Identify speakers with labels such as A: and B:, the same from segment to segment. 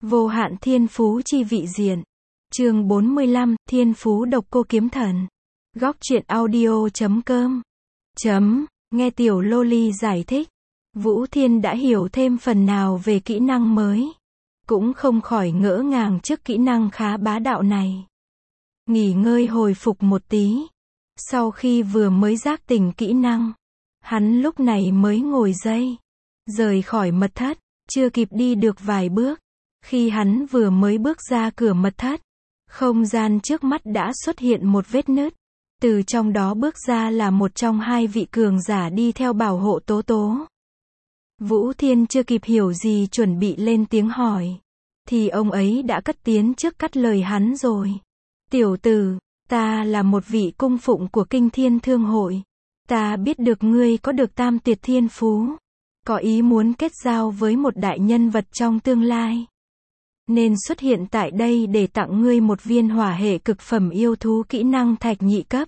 A: Vô hạn thiên phú chi vị diện. Chương 45, Thiên phú độc cô kiếm thần. Góc truyện audio.com. Nghe tiểu Loli giải thích. Vũ Thiên đã hiểu thêm phần nào về kỹ năng mới. Cũng không khỏi ngỡ ngàng trước kỹ năng khá bá đạo này. Nghỉ ngơi hồi phục một tí. Sau khi vừa mới giác tỉnh kỹ năng, hắn lúc này mới ngồi dậy, rời khỏi mật thất. Chưa kịp đi được vài bước, khi hắn vừa mới bước ra cửa mật thất, không gian trước mắt đã xuất hiện một vết nứt. Từ trong đó bước ra là một trong hai vị cường giả đi theo bảo hộ Tố Tố. Vũ Thiên chưa kịp hiểu gì chuẩn bị lên tiếng hỏi, thì ông ấy đã cất tiếng trước cắt lời hắn rồi. Tiểu tử, ta là một vị cung phụng của Kinh Thiên Thương Hội. Ta biết được ngươi có được tam tuyệt thiên phú, có ý muốn kết giao với một đại nhân vật trong tương lai, nên xuất hiện tại đây để tặng ngươi một viên hỏa hệ cực phẩm yêu thú kỹ năng thạch nhị cấp.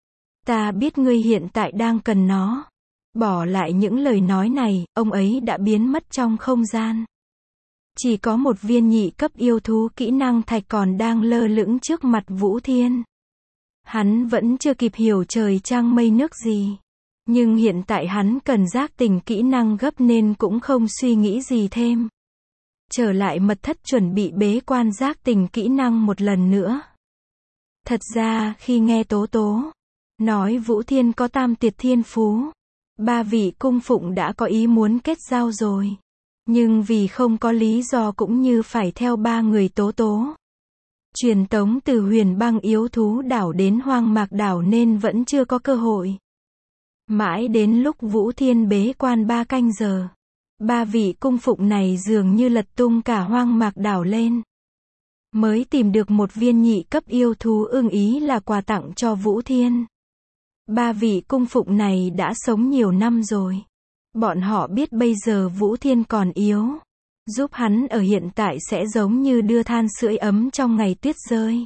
A: Ta biết ngươi hiện tại đang cần nó. Bỏ lại những lời nói này, ông ấy đã biến mất trong không gian. Chỉ có một viên nhị cấp yêu thú kỹ năng thạch còn đang lơ lửng trước mặt Vũ Thiên. Hắn vẫn chưa kịp hiểu trời trăng mây nước gì. Nhưng hiện tại hắn cần giác tỉnh kỹ năng gấp nên cũng không suy nghĩ gì thêm. Trở lại mật thất chuẩn bị bế quan giác tỉnh kỹ năng một lần nữa. Thật ra khi nghe Tố Tố nói Vũ Thiên có tam tuyệt thiên phú, ba vị cung phụng đã có ý muốn kết giao rồi. Nhưng vì không có lý do cũng như phải theo ba người Tố Tố truyền tống từ Huyền Băng Yếu Thú Đảo đến Hoang Mạc Đảo nên vẫn chưa có cơ hội. Mãi đến lúc Vũ Thiên bế quan 3 canh giờ, ba vị cung phụng này dường như lật tung cả Hoang Mạc Đảo lên, mới tìm được một viên nhị cấp yêu thú ưng ý là quà tặng cho Vũ Thiên. Ba vị cung phụng này đã sống nhiều năm rồi. Bọn họ biết bây giờ Vũ Thiên còn yếu. Giúp hắn ở hiện tại sẽ giống như đưa than sưởi ấm trong ngày tuyết rơi.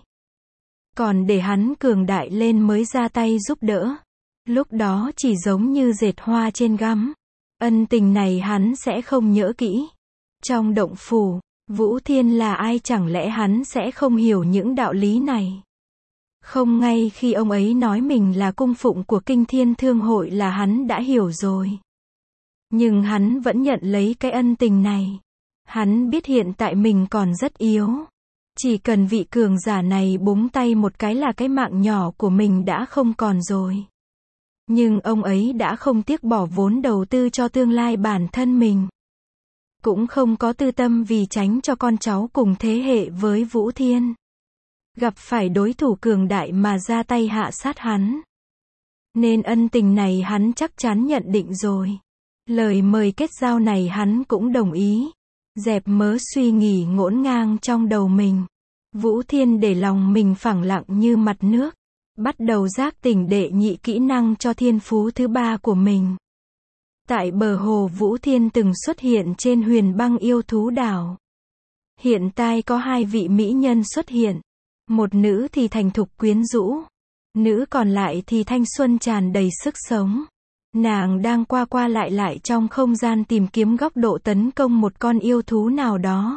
A: Còn để hắn cường đại lên mới ra tay giúp đỡ. Lúc đó chỉ giống như dệt hoa trên gấm. Ân tình này hắn sẽ không nhớ kỹ. Trong động phủ, Vũ Thiên là ai chẳng lẽ hắn sẽ không hiểu những đạo lý này? Không, ngay khi ông ấy nói mình là cung phụng của Kinh Thiên Thương Hội là hắn đã hiểu rồi. Nhưng hắn vẫn nhận lấy cái ân tình này. Hắn biết hiện tại mình còn rất yếu. Chỉ cần vị cường giả này búng tay một cái là cái mạng nhỏ của mình đã không còn rồi. Nhưng ông ấy đã không tiếc bỏ vốn đầu tư cho tương lai bản thân mình. Cũng không có tư tâm vì tránh cho con cháu cùng thế hệ với Vũ Thiên gặp phải đối thủ cường đại mà ra tay hạ sát hắn. Nên ân tình này hắn chắc chắn nhận định rồi. Lời mời kết giao này hắn cũng đồng ý. Dẹp mớ suy nghĩ ngổn ngang trong đầu mình. Vũ Thiên để lòng mình phẳng lặng như mặt nước. Bắt đầu giác tỉnh đệ nhị kỹ năng cho thiên phú thứ 3 của mình. Tại bờ hồ Vũ Thiên từng xuất hiện trên Huyền Băng Yêu Thú Đảo. Hiện tại có hai vị mỹ nhân xuất hiện. Một nữ thì thành thục quyến rũ. Nữ còn lại thì thanh xuân tràn đầy sức sống. Nàng đang qua qua lại trong không gian tìm kiếm góc độ tấn công một con yêu thú nào đó.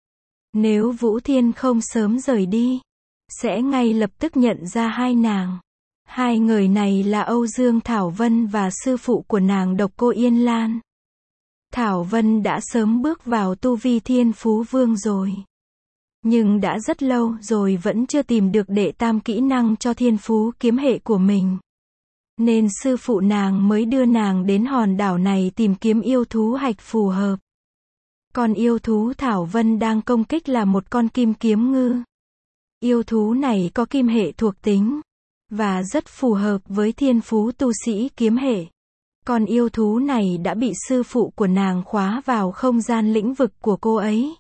A: Nếu Vũ Thiên không sớm rời đi, sẽ ngay lập tức nhận ra hai nàng. Hai người này là Âu Dương Thảo Vân và sư phụ của nàng Độc Cô Yên Lan. Thảo Vân đã sớm bước vào tu vi Thiên Phú Vương rồi. Nhưng đã rất lâu rồi vẫn chưa tìm được đệ tam kỹ năng cho thiên phú kiếm hệ của mình. Nên sư phụ nàng mới đưa nàng đến hòn đảo này tìm kiếm yêu thú hạch phù hợp. Con yêu thú Thảo Vân đang công kích là một con kim kiếm ngư. Yêu thú này có kim hệ thuộc tính, và rất phù hợp với thiên phú tu sĩ kiếm hệ. Con yêu thú này đã bị sư phụ của nàng khóa vào không gian lĩnh vực của cô ấy.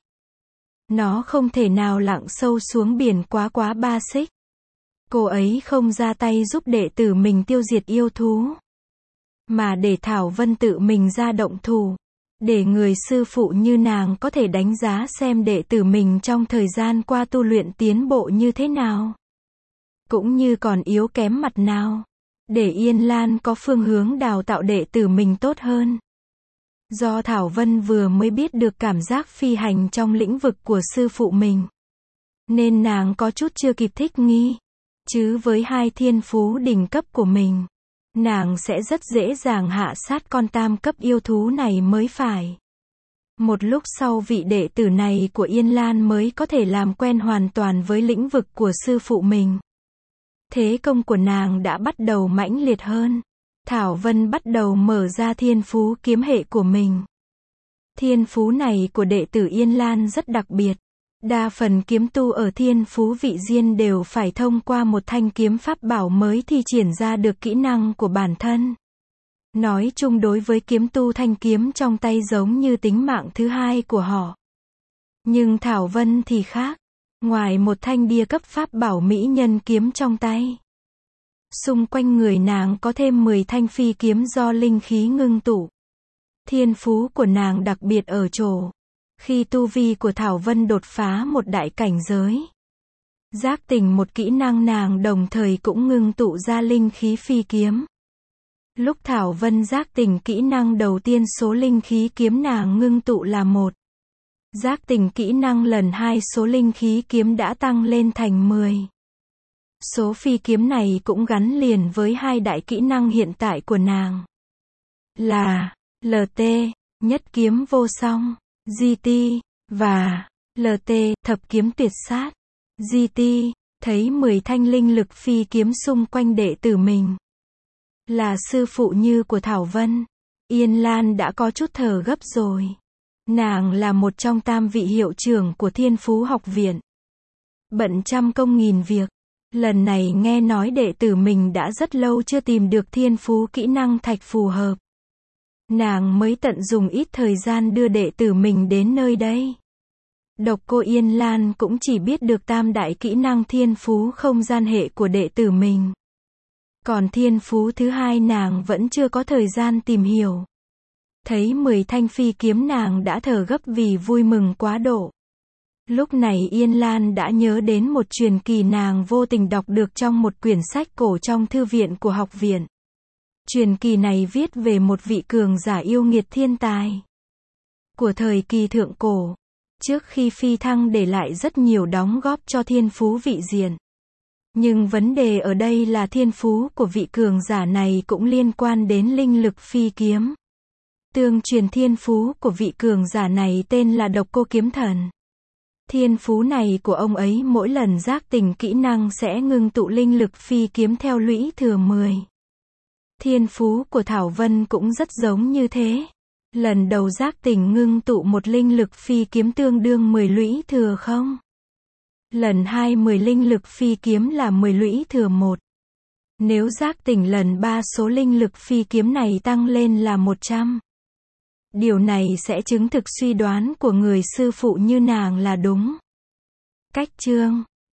A: Nó không thể nào lặn sâu xuống biển quá 3 xích. Cô ấy không ra tay giúp đệ tử mình tiêu diệt yêu thú, mà để Thảo Vân tự mình ra động thủ, để người sư phụ như nàng có thể đánh giá xem đệ tử mình trong thời gian qua tu luyện tiến bộ như thế nào, cũng như còn yếu kém mặt nào, để Yên Lan có phương hướng đào tạo đệ tử mình tốt hơn. Do Thảo Vân vừa mới biết được cảm giác phi hành trong lĩnh vực của sư phụ mình, nên nàng có chút chưa kịp thích nghi. Chứ với hai thiên phú đỉnh cấp của mình, nàng sẽ rất dễ dàng hạ sát con tam cấp yêu thú này mới phải. Một lúc sau vị đệ tử này của Yên Lan mới có thể làm quen hoàn toàn với lĩnh vực của sư phụ mình. Thế công của nàng đã bắt đầu mãnh liệt hơn. Thảo Vân bắt đầu mở ra thiên phú kiếm hệ của mình. Thiên phú này của đệ tử Yên Lan rất đặc biệt. Đa phần kiếm tu ở thiên phú vị diên đều phải thông qua một thanh kiếm pháp bảo mới thi triển ra được kỹ năng của bản thân. Nói chung đối với kiếm tu, thanh kiếm trong tay giống như tính mạng thứ hai của họ. Nhưng Thảo Vân thì khác. Ngoài một thanh bia cấp pháp bảo mỹ nhân kiếm trong tay, xung quanh người nàng có thêm 10 thanh phi kiếm do linh khí ngưng tụ. Thiên phú của nàng đặc biệt ở chỗ, khi tu vi của Thảo Vân đột phá một đại cảnh giới, giác tỉnh một kỹ năng, nàng đồng thời cũng ngưng tụ ra linh khí phi kiếm. Lúc Thảo Vân giác tỉnh kỹ năng đầu tiên, số linh khí kiếm nàng ngưng tụ là 1. Giác tỉnh kỹ năng lần 2, số linh khí kiếm đã tăng lên thành 10. Số phi kiếm này cũng gắn liền với hai đại kỹ năng hiện tại của nàng, là LT, nhất kiếm vô song, GT, và LT, thập kiếm tuyệt sát. GT, thấy 10 thanh linh lực phi kiếm xung quanh đệ tử mình, là sư phụ như của Thảo Vân, Yên Lan đã có chút thở gấp rồi. Nàng là một trong tam vị hiệu trưởng của Thiên Phú học viện, bận trăm công nghìn việc. Lần này nghe nói đệ tử mình đã rất lâu chưa tìm được thiên phú kỹ năng thạch phù hợp, nàng mới tận dùng ít thời gian đưa đệ tử mình đến nơi đây. Độc Cô Yên Lan cũng chỉ biết được tam đại kỹ năng thiên phú không gian hệ của đệ tử mình. Còn thiên phú thứ hai nàng vẫn chưa có thời gian tìm hiểu. Thấy 10 thanh phi kiếm nàng đã thở gấp vì vui mừng quá độ. Lúc này Yên Lan đã nhớ đến một truyền kỳ nàng vô tình đọc được trong một quyển sách cổ trong thư viện của học viện. Truyền kỳ này viết về một vị cường giả yêu nghiệt thiên tài của thời kỳ thượng cổ, trước khi phi thăng để lại rất nhiều đóng góp cho thiên phú vị diện. Nhưng vấn đề ở đây là thiên phú của vị cường giả này cũng liên quan đến linh lực phi kiếm. Tương truyền thiên phú của vị cường giả này tên là Độc Cô Kiếm Thần. Thiên phú này của ông ấy mỗi lần giác tỉnh kỹ năng sẽ ngưng tụ linh lực phi kiếm theo lũy thừa 10. Thiên phú của Thảo Vân cũng rất giống như thế. Lần đầu giác tỉnh ngưng tụ một linh lực phi kiếm tương đương 10 lũy thừa 0. Lần 2 10 linh lực phi kiếm là 10 lũy thừa 1. Nếu giác tỉnh lần 3 số linh lực phi kiếm này tăng lên là 100. Điều này sẽ chứng thực suy đoán của người sư phụ như nàng là đúng. Cách chương